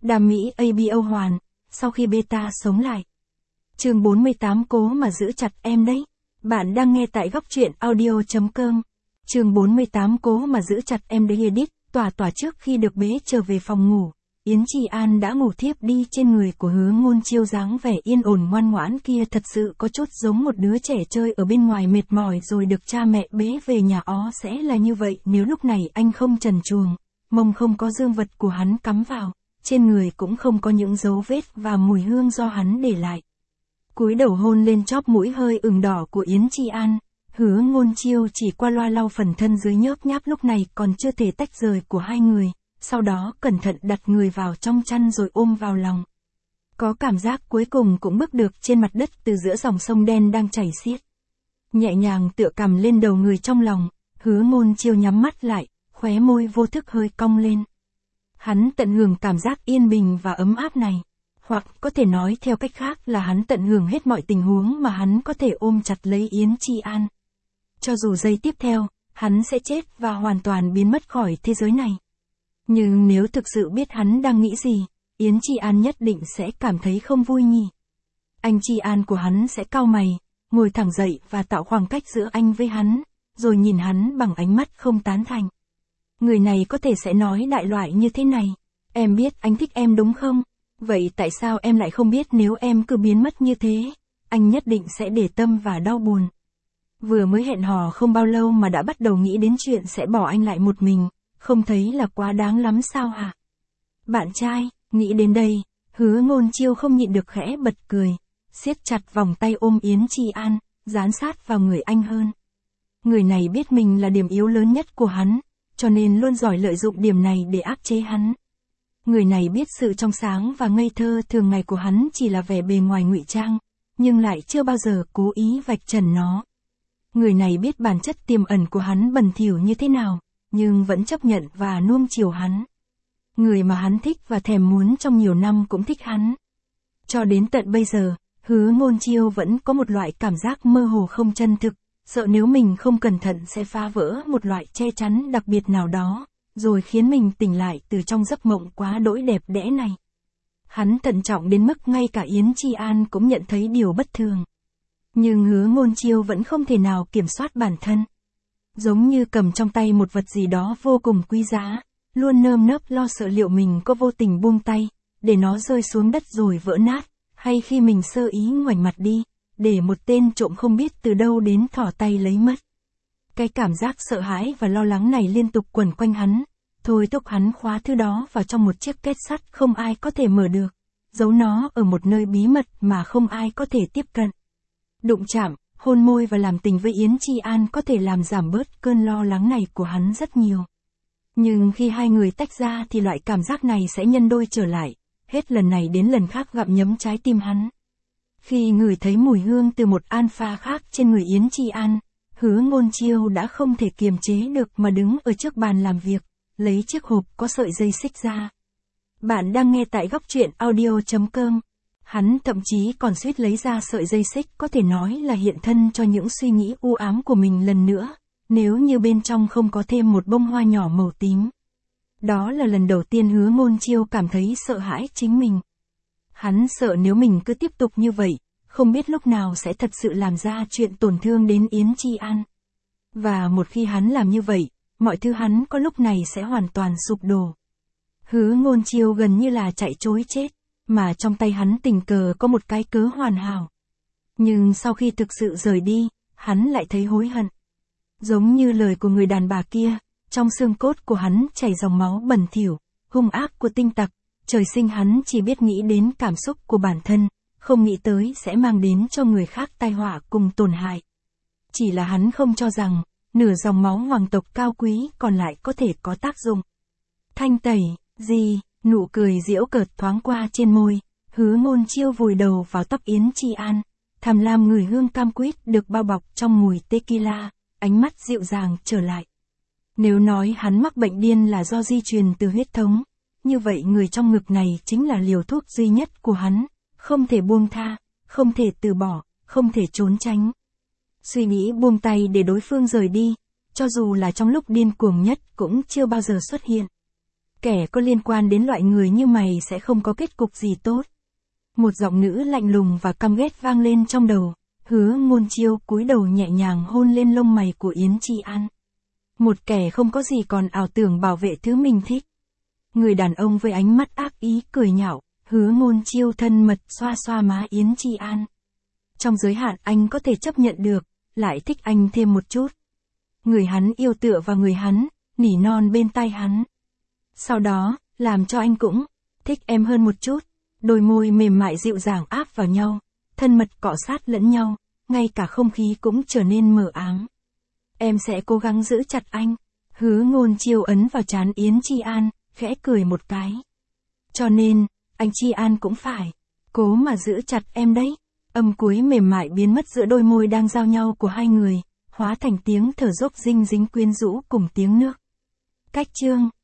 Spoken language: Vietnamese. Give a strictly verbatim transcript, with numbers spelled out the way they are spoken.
Đam mỹ a bê o hoàn, sau khi beta sống lại. Chương bốn mươi tám cố mà giữ chặt em đấy. Bạn đang nghe tại góc truyện audio chấm com. Chương bốn mươi tám cố mà giữ chặt em đấy edit, tỏa tỏa trước khi được bế trở về phòng ngủ. Yến Chi An đã ngủ thiếp đi trên người của Hứa Ngôn Chiêu, dáng vẻ yên ổn ngoan ngoãn kia thật sự có chút giống một đứa trẻ chơi ở bên ngoài mệt mỏi rồi được cha mẹ bế về nhà. Ó sẽ là như vậy nếu lúc này anh không trần truồng, mông không có dương vật của hắn cắm vào, trên người cũng không có những dấu vết và mùi hương do hắn để lại. Cúi đầu hôn lên chóp mũi hơi ửng đỏ của Yến Chi An, Hứa Ngôn Chiêu chỉ qua loa lau phần thân dưới nhớp nháp lúc này còn chưa thể tách rời của hai người, sau đó cẩn thận đặt người vào trong chăn rồi ôm vào lòng. Có cảm giác cuối cùng cũng bước được trên mặt đất từ giữa dòng sông đen đang chảy xiết. Nhẹ nhàng tựa cằm lên đầu người trong lòng, Hứa Ngôn Chiêu nhắm mắt lại, khóe môi vô thức hơi cong lên. Hắn tận hưởng cảm giác yên bình và ấm áp này. Hoặc có thể nói theo cách khác là hắn tận hưởng hết mọi tình huống mà hắn có thể ôm chặt lấy Yến Chi An. Cho dù giây tiếp theo, hắn sẽ chết và hoàn toàn biến mất khỏi thế giới này. Nhưng nếu thực sự biết hắn đang nghĩ gì, Yến Chi An nhất định sẽ cảm thấy không vui nhỉ. Anh Chi An của hắn sẽ cau mày, ngồi thẳng dậy và tạo khoảng cách giữa anh với hắn, rồi nhìn hắn bằng ánh mắt không tán thành. Người này có thể sẽ nói đại loại như thế này: em biết anh thích em đúng không? Vậy tại sao em lại không biết nếu em cứ biến mất như thế, anh nhất định sẽ để tâm và đau buồn. Vừa mới hẹn hò không bao lâu mà đã bắt đầu nghĩ đến chuyện sẽ bỏ anh lại một mình, không thấy là quá đáng lắm sao hả? Bạn trai, nghĩ đến đây, Hứa Ngôn Chiêu không nhịn được khẽ bật cười, siết chặt vòng tay ôm Yến Chi An, dán sát vào người anh hơn. Người này biết mình là điểm yếu lớn nhất của hắn, cho nên luôn giỏi lợi dụng điểm này để áp chế hắn. Người này biết sự trong sáng và ngây thơ thường ngày của hắn chỉ là vẻ bề ngoài ngụy trang, nhưng lại chưa bao giờ cố ý vạch trần nó. Người này biết bản chất tiềm ẩn của hắn bẩn thỉu như thế nào, nhưng vẫn chấp nhận và nuông chiều hắn. Người mà hắn thích và thèm muốn trong nhiều năm cũng thích hắn. Cho đến tận bây giờ, Hứa Ngôn Chiêu vẫn có một loại cảm giác mơ hồ không chân thực, sợ nếu mình không cẩn thận sẽ phá vỡ một loại che chắn đặc biệt nào đó, rồi khiến mình tỉnh lại từ trong giấc mộng quá đỗi đẹp đẽ này. Hắn thận trọng đến mức ngay cả Yến Chi An cũng nhận thấy điều bất thường. Nhưng Hứa Ngôn Chiêu vẫn không thể nào kiểm soát bản thân. Giống như cầm trong tay một vật gì đó vô cùng quý giá, luôn nơm nớp lo sợ liệu mình có vô tình buông tay, để nó rơi xuống đất rồi vỡ nát, hay khi mình sơ ý ngoảnh mặt đi, để một tên trộm không biết từ đâu đến thỏ tay lấy mất. Cái cảm giác sợ hãi và lo lắng này liên tục quẩn quanh hắn, thôi thúc hắn khóa thứ đó vào trong một chiếc két sắt không ai có thể mở được, giấu nó ở một nơi bí mật mà không ai có thể tiếp cận. Đụng chạm, hôn môi và làm tình với Yến Chi An có thể làm giảm bớt cơn lo lắng này của hắn rất nhiều. Nhưng khi hai người tách ra thì loại cảm giác này sẽ nhân đôi trở lại, hết lần này đến lần khác gặm nhấm trái tim hắn. Khi ngửi thấy mùi hương từ một alpha khác trên người Yến Chi An, Hứa Ngôn Chiêu đã không thể kiềm chế được mà đứng ở trước bàn làm việc, lấy chiếc hộp có sợi dây xích ra. Bạn đang nghe tại góc truyện audio chấm com. Hắn thậm chí còn suýt lấy ra sợi dây xích có thể nói là hiện thân cho những suy nghĩ u ám của mình lần nữa, nếu như bên trong không có thêm một bông hoa nhỏ màu tím. Đó là lần đầu tiên Hứa Ngôn Chiêu cảm thấy sợ hãi chính mình. Hắn sợ nếu mình cứ tiếp tục như vậy, không biết lúc nào sẽ thật sự làm ra chuyện tổn thương đến Yến Chi An. Và một khi hắn làm như vậy, mọi thứ hắn có lúc này sẽ hoàn toàn sụp đổ. Hứa Ngôn Chiêu gần như là chạy trối chết, mà trong tay hắn tình cờ có một cái cớ hoàn hảo. Nhưng sau khi thực sự rời đi, hắn lại thấy hối hận. Giống như lời của người đàn bà kia, trong xương cốt của hắn chảy dòng máu bẩn thỉu, hung ác của tinh tặc, trời sinh hắn chỉ biết nghĩ đến cảm xúc của bản thân, không nghĩ tới sẽ mang đến cho người khác tai họa cùng tổn hại. Chỉ là hắn không cho rằng, nửa dòng máu hoàng tộc cao quý còn lại có thể có tác dụng. Thanh tẩy, gì, nụ cười giễu cợt thoáng qua trên môi, Hứa Ngôn Chiêu vùi đầu vào tóc Yến Chi An, tham lam ngửi hương cam quýt được bao bọc trong mùi tequila, ánh mắt dịu dàng trở lại. Nếu nói hắn mắc bệnh điên là do di truyền từ huyết thống, như vậy người trong ngực này chính là liều thuốc duy nhất của hắn, không thể buông tha, không thể từ bỏ, không thể trốn tránh. Suy nghĩ buông tay để đối phương rời đi, cho dù là trong lúc điên cuồng nhất cũng chưa bao giờ xuất hiện. Kẻ có liên quan đến loại người như mày sẽ không có kết cục gì tốt. Một giọng nữ lạnh lùng và căm ghét vang lên trong đầu. Hứa Ngôn Chiêu cúi đầu nhẹ nhàng hôn lên lông mày của Yến Chi An. Một kẻ không có gì còn ảo tưởng bảo vệ thứ mình thích. Người đàn ông với ánh mắt ác ý cười nhạo, Hứa Ngôn Chiêu thân mật xoa xoa má Yến Chi An. Trong giới hạn anh có thể chấp nhận được, lại thích anh thêm một chút. Người hắn yêu tựa vào người hắn, nỉ non bên tai hắn. Sau đó, làm cho anh cũng thích em hơn một chút. Đôi môi mềm mại dịu dàng áp vào nhau, thân mật cọ sát lẫn nhau, ngay cả không khí cũng trở nên mờ ám. Em sẽ cố gắng giữ chặt anh. Hứa Ngôn Chiêu ấn vào trán Yến Chi An, khẽ cười một cái. Cho nên, anh Chi An cũng phải cố mà giữ chặt em đấy. Âm cuối mềm mại biến mất giữa đôi môi đang giao nhau của hai người, hóa thành tiếng thở dốc dinh dính quyến rũ cùng tiếng nước. Cách chương